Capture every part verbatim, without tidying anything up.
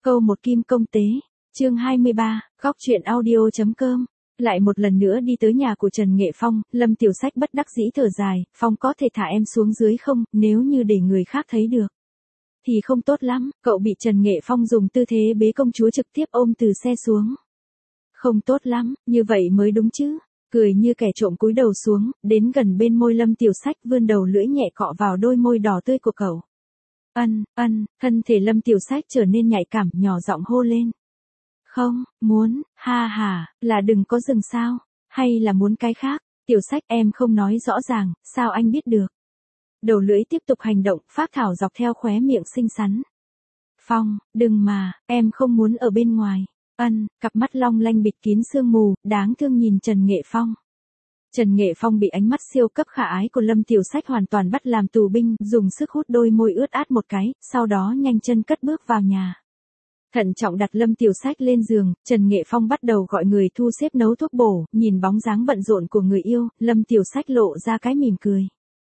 Câu một kim công tế. Chương hai mươi ba, góc truyện audio.com. Lại một lần nữa đi tới nhà của Trần Nghệ Phong, Lâm Tiểu Sách bất đắc dĩ thở dài, Phong có thể thả em xuống dưới không, nếu như để người khác thấy được. Thì không tốt lắm, cậu bị Trần Nghệ Phong dùng tư thế bế công chúa trực tiếp ôm từ xe xuống. Không tốt lắm, như vậy mới đúng chứ. Cười như kẻ trộm cúi đầu xuống, đến gần bên môi Lâm Tiểu Sách vươn đầu lưỡi nhẹ cọ vào đôi môi đỏ tươi của cậu. Ân, ân, thân thể Lâm Tiểu Sách trở nên nhạy cảm, nhỏ giọng hô lên. Không, muốn, ha ha, là đừng có dừng sao, hay là muốn cái khác, Tiểu Sách em không nói rõ ràng, sao anh biết được. Đầu lưỡi tiếp tục hành động, phác thảo dọc theo khóe miệng xinh xắn. Phong, đừng mà, em không muốn ở bên ngoài. Ân, cặp mắt long lanh bịt kín sương mù, đáng thương nhìn Trần Nghệ Phong. Trần Nghệ Phong bị ánh mắt siêu cấp khả ái của Lâm Tiểu Sách hoàn toàn bắt làm tù binh, dùng sức hút đôi môi ướt át một cái, sau đó nhanh chân cất bước vào nhà. Thận trọng đặt Lâm Tiểu Sách lên giường, Trần Nghệ Phong bắt đầu gọi người thu xếp nấu thuốc bổ, nhìn bóng dáng bận rộn của người yêu, Lâm Tiểu Sách lộ ra cái mỉm cười.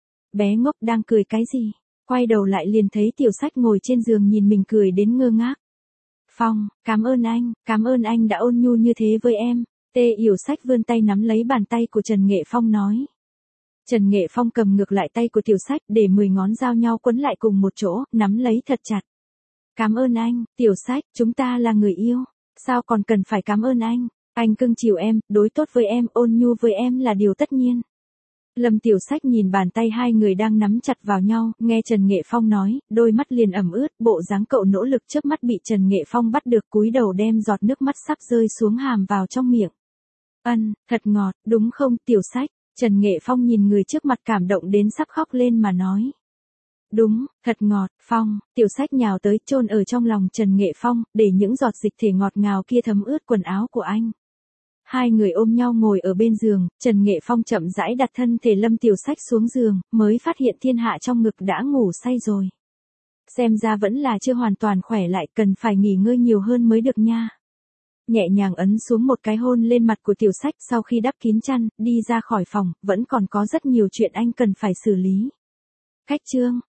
Bé ngốc đang cười cái gì? Quay đầu lại liền thấy Tiểu Sách ngồi trên giường nhìn mình cười đến ngơ ngác. Phong, cảm ơn anh, cảm ơn anh đã ôn nhu như thế với em. Tê Yểu Sách vươn tay nắm lấy bàn tay của Trần Nghệ Phong nói. Trần Nghệ Phong cầm ngược lại tay của Tiểu Sách để mười ngón giao nhau quấn lại cùng một chỗ, nắm lấy thật chặt. Cảm ơn anh, Tiểu Sách, chúng ta là người yêu. Sao còn cần phải cảm ơn anh? Anh cưng chiều em, đối tốt với em, ôn nhu với em là điều tất nhiên. Lâm Tiểu Sách nhìn bàn tay hai người đang nắm chặt vào nhau, nghe Trần Nghệ Phong nói, đôi mắt liền ẩm ướt, bộ dáng cậu nỗ lực chớp mắt bị Trần Nghệ Phong bắt được, cúi đầu đem giọt nước mắt sắp rơi xuống hàm vào trong miệng. Ân, thật ngọt, đúng không, Tiểu Sách? Trần Nghệ Phong nhìn người trước mặt cảm động đến sắp khóc lên mà nói. Đúng, thật ngọt, Phong. Tiểu Sách nhào tới chôn ở trong lòng Trần Nghệ Phong, để những giọt dịch thể ngọt ngào kia thấm ướt quần áo của anh. Hai người ôm nhau ngồi ở bên giường, Trần Nghệ Phong chậm rãi đặt thân thể Lâm Tiểu Sách xuống giường, mới phát hiện thiên hạ trong ngực đã ngủ say rồi. Xem ra vẫn là chưa hoàn toàn khỏe lại, cần phải nghỉ ngơi nhiều hơn mới được nha. Nhẹ nhàng ấn xuống một cái hôn lên mặt của Tiểu Sách, sau khi đắp kín chăn, đi ra khỏi phòng, vẫn còn có rất nhiều chuyện anh cần phải xử lý. Cách chương.